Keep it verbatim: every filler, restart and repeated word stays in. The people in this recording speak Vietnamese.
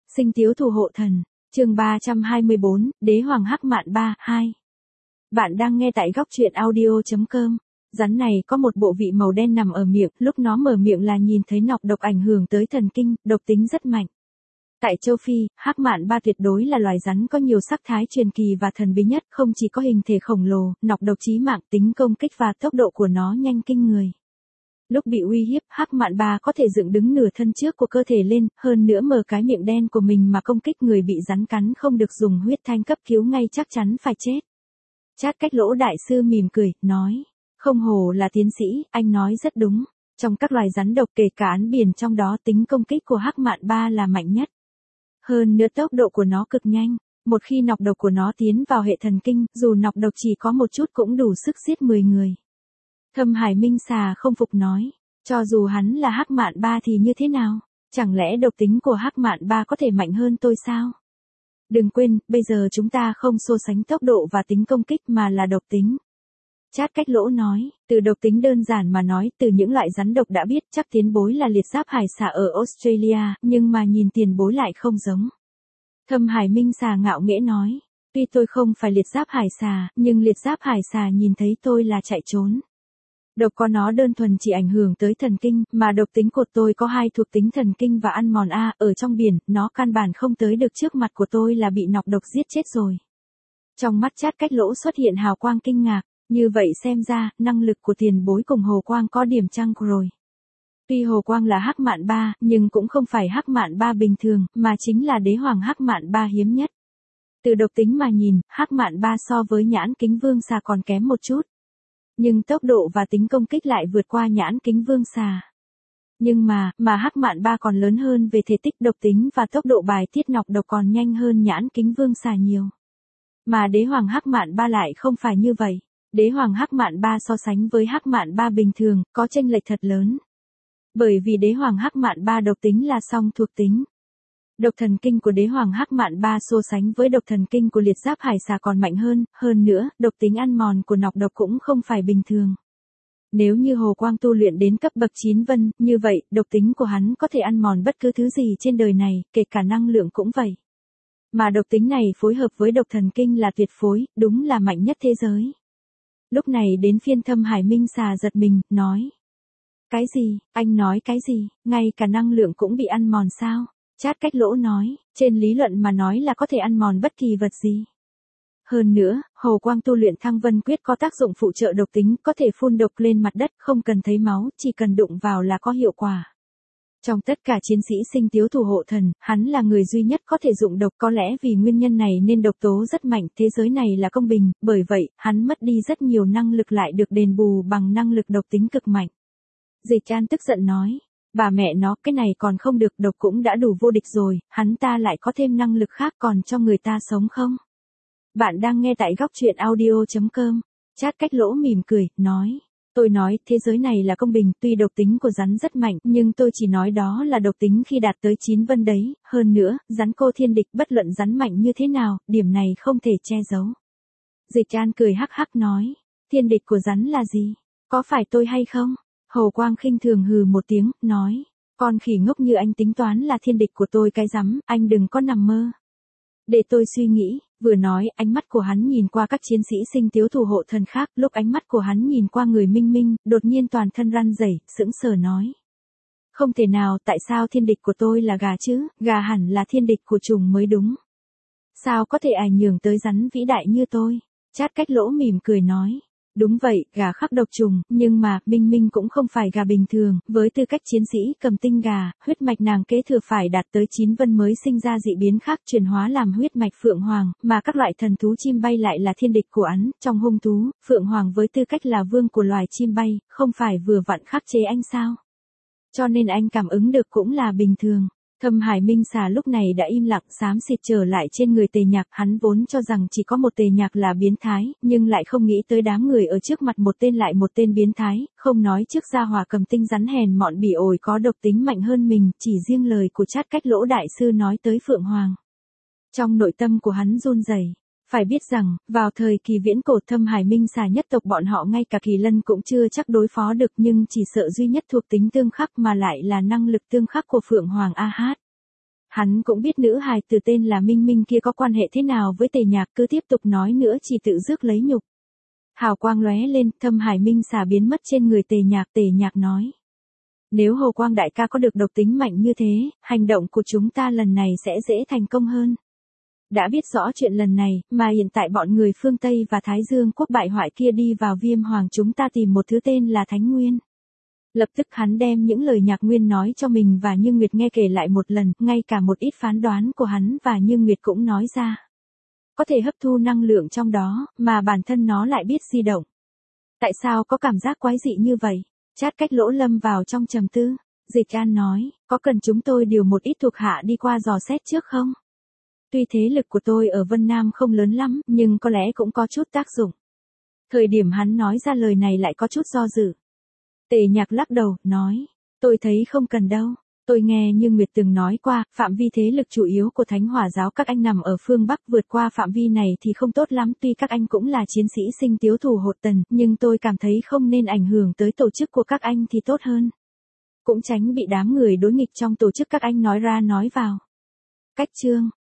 Sinh tiếu thủ hộ thần, chương ba trăm hai mươi bốn, Đế Hoàng Hắc Mạn Ba, hai. Bạn đang nghe tại góc truyện audio chấm com. Rắn này có một bộ vị màu đen nằm ở miệng, lúc nó mở miệng là nhìn thấy nọc độc ảnh hưởng tới thần kinh, độc tính rất mạnh. Tại châu Phi, Hắc Mạn Ba tuyệt đối là loài rắn có nhiều sắc thái truyền kỳ và thần bí nhất, không chỉ có hình thể khổng lồ, nọc độc chí mạng, tính công kích và tốc độ của nó nhanh kinh người. Lúc bị uy hiếp, Hắc Mạn Ba có thể dựng đứng nửa thân trước của cơ thể lên, hơn nữa mở cái miệng đen của mình mà công kích người bị rắn cắn không được dùng huyết thanh cấp cứu ngay chắc chắn phải chết. Chát Cách Lỗ đại sư mỉm cười, nói, không hổ là tiến sĩ, anh nói rất đúng. Trong các loài rắn độc kể cả án biển trong đó tính công kích của Hắc Mạn Ba là mạnh nhất. Hơn nữa tốc độ của nó cực nhanh, một khi nọc độc của nó tiến vào hệ thần kinh, dù nọc độc chỉ có một chút cũng đủ sức giết mười người. Thâm Hải Minh Xà không phục nói, cho dù hắn là Hắc Mạn Ba thì như thế nào? Chẳng lẽ độc tính của Hắc Mạn Ba có thể mạnh hơn tôi sao? Đừng quên, bây giờ chúng ta không so sánh tốc độ và tính công kích mà là độc tính. Chát Cách Lỗ nói, từ độc tính đơn giản mà nói, từ những loại rắn độc đã biết chắc tiền bối là liệt giáp hải xà ở Australia, nhưng mà nhìn tiền bối lại không giống. Thâm Hải Minh Xà ngạo nghễ nói, tuy tôi không phải liệt giáp hải xà, nhưng liệt giáp hải xà nhìn thấy tôi là chạy trốn. Độc có nó đơn thuần chỉ ảnh hưởng tới thần kinh, mà độc tính của tôi có hai thuộc tính thần kinh và ăn mòn A, ở trong biển, nó căn bản không tới được trước mặt của tôi là bị nọc độc giết chết rồi. Trong mắt Chát Cách Lỗ xuất hiện hào quang kinh ngạc, như vậy xem ra, năng lực của tiền bối cùng Hồ Quang có điểm chăng rồi. Tuy Hồ Quang là Hắc Mạn Ba, nhưng cũng không phải Hắc Mạn Ba bình thường, mà chính là đế hoàng Hắc Mạn Ba hiếm nhất. Từ độc tính mà nhìn, Hắc Mạn Ba so với Nhãn Kính Vương Xà còn kém một chút. Nhưng tốc độ và tính công kích lại vượt qua Nhãn Kính Vương Xà. Nhưng mà, mà Hắc Mạn Ba còn lớn hơn về thể tích, độc tính và tốc độ bài tiết nọc độc còn nhanh hơn Nhãn Kính Vương Xà nhiều. Mà đế hoàng Hắc Mạn Ba lại không phải như vậy. Đế hoàng Hắc Mạn Ba so sánh với Hắc Mạn Ba bình thường, có chênh lệch thật lớn. Bởi vì đế hoàng Hắc Mạn Ba độc tính là song thuộc tính. Độc thần kinh của đế hoàng Hắc Mạn Ba so sánh với độc thần kinh của liệt giáp hải xà còn mạnh hơn, hơn nữa, độc tính ăn mòn của nọc độc cũng không phải bình thường. Nếu như Hồ Quang tu luyện đến cấp bậc chín vân, như vậy, độc tính của hắn có thể ăn mòn bất cứ thứ gì trên đời này, kể cả năng lượng cũng vậy. Mà độc tính này phối hợp với độc thần kinh là tuyệt phối, đúng là mạnh nhất thế giới. Lúc này đến phiên Thâm Hải Minh Xà giật mình, nói. Cái gì, anh nói cái gì, ngay cả năng lượng cũng bị ăn mòn sao? Chát Cách Lỗ nói, trên lý luận mà nói là có thể ăn mòn bất kỳ vật gì. Hơn nữa, Hồ Quang tu luyện Thăng Vân Quyết có tác dụng phụ trợ độc tính, có thể phun độc lên mặt đất, không cần thấy máu, chỉ cần đụng vào là có hiệu quả. Trong tất cả chiến sĩ Sinh Tiếu thủ hộ thần, hắn là người duy nhất có thể dụng độc, có lẽ vì nguyên nhân này nên độc tố rất mạnh, thế giới này là công bình, bởi vậy, hắn mất đi rất nhiều năng lực lại được đền bù bằng năng lực độc tính cực mạnh. Dịch An tức giận nói, bà mẹ nó, cái này còn không được, độc cũng đã đủ vô địch rồi, hắn ta lại có thêm năng lực khác còn cho người ta sống không? Bạn đang nghe tại góc truyện audio chấm com. Chát Cách Lỗ mỉm cười, nói. Tôi nói, thế giới này là công bình, tuy độc tính của rắn rất mạnh, nhưng tôi chỉ nói đó là độc tính khi đạt tới chín vân đấy, hơn nữa, rắn cô thiên địch bất luận rắn mạnh như thế nào, điểm này không thể che giấu. Dịch An cười hắc hắc nói, thiên địch của rắn là gì? Có phải tôi hay không? Hồ Quang khinh thường hừ một tiếng, nói, con khỉ ngốc như anh tính toán là thiên địch của tôi cái rắm, anh đừng có nằm mơ. Để tôi suy nghĩ, vừa nói, ánh mắt của hắn nhìn qua các chiến sĩ Sinh Tiếu thủ hộ thần khác, lúc ánh mắt của hắn nhìn qua người Minh Minh, đột nhiên toàn thân run rẩy, sững sờ nói. Không thể nào, tại sao thiên địch của tôi là gà chứ, gà hẳn là thiên địch của trùng mới đúng. Sao có thể ảnh hưởng tới rắn vĩ đại như tôi? Chát Cách Lỗ mỉm cười nói. Đúng vậy, gà khắc độc trùng, nhưng mà, Minh Minh cũng không phải gà bình thường, với tư cách chiến sĩ cầm tinh gà, huyết mạch nàng kế thừa phải đạt tới chín vân mới sinh ra dị biến khác chuyển hóa làm huyết mạch Phượng Hoàng, mà các loại thần thú chim bay lại là thiên địch của hắn, trong hung thú, Phượng Hoàng với tư cách là vương của loài chim bay, không phải vừa vặn khắc chế anh sao? Cho nên anh cảm ứng được cũng là bình thường. Thâm Hải Minh Xà lúc này đã im lặng xám xịt trở lại trên người Tề Nhạc, hắn vốn cho rằng chỉ có một Tề Nhạc là biến thái, nhưng lại không nghĩ tới đám người ở trước mặt một tên lại một tên biến thái, không nói trước gia hỏa cầm tinh rắn hèn mọn bỉ ổi có độc tính mạnh hơn mình, chỉ riêng lời của Chát Cách Lỗ đại sư nói tới Phượng Hoàng. Trong nội tâm của hắn run rẩy. Phải biết rằng, vào thời kỳ viễn cổ Thâm Hải Minh Xà nhất tộc bọn họ ngay cả kỳ lân cũng chưa chắc đối phó được nhưng chỉ sợ duy nhất thuộc tính tương khắc mà lại là năng lực tương khắc của Phượng Hoàng A Hát. Hắn cũng biết nữ hài từ tên là Minh Minh kia có quan hệ thế nào với Tề Nhạc, cứ tiếp tục nói nữa chỉ tự rước lấy nhục. Hào quang lóe lên, Thâm Hải Minh xà biến mất trên người Tề Nhạc. Tề Nhạc nói. Nếu Hồ Quang đại ca có được độc tính mạnh như thế, hành động của chúng ta lần này sẽ dễ thành công hơn. Đã biết rõ chuyện lần này, mà hiện tại bọn người phương Tây và Thái Dương quốc bại hoại kia đi vào Viêm Hoàng, chúng ta tìm một thứ tên là Thánh Nguyên. Lập tức hắn đem những lời Nhạc Nguyên nói cho mình và Như Nguyệt nghe kể lại một lần, ngay cả một ít phán đoán của hắn và Như Nguyệt cũng nói ra. Có thể hấp thu năng lượng trong đó, mà bản thân nó lại biết di động. Tại sao có cảm giác quái dị như vậy? Chát Cách Lỗ lâm vào trong trầm tư. Dịch An nói, có cần chúng tôi điều một ít thuộc hạ đi qua dò xét trước không? Tuy thế lực của tôi ở Vân Nam không lớn lắm, nhưng có lẽ cũng có chút tác dụng. Thời điểm hắn nói ra lời này lại có chút do dự. Tề Nhạc lắc đầu, nói, tôi thấy không cần đâu. Tôi nghe Như Nguyệt từng nói qua, phạm vi thế lực chủ yếu của Thánh Hỏa giáo các anh nằm ở phương Bắc, vượt qua phạm vi này thì không tốt lắm. Tuy các anh cũng là chiến sĩ sinh tiếu thủ hộ tần, nhưng tôi cảm thấy không nên ảnh hưởng tới tổ chức của các anh thì tốt hơn. Cũng tránh bị đám người đối nghịch trong tổ chức các anh nói ra nói vào. Cách chương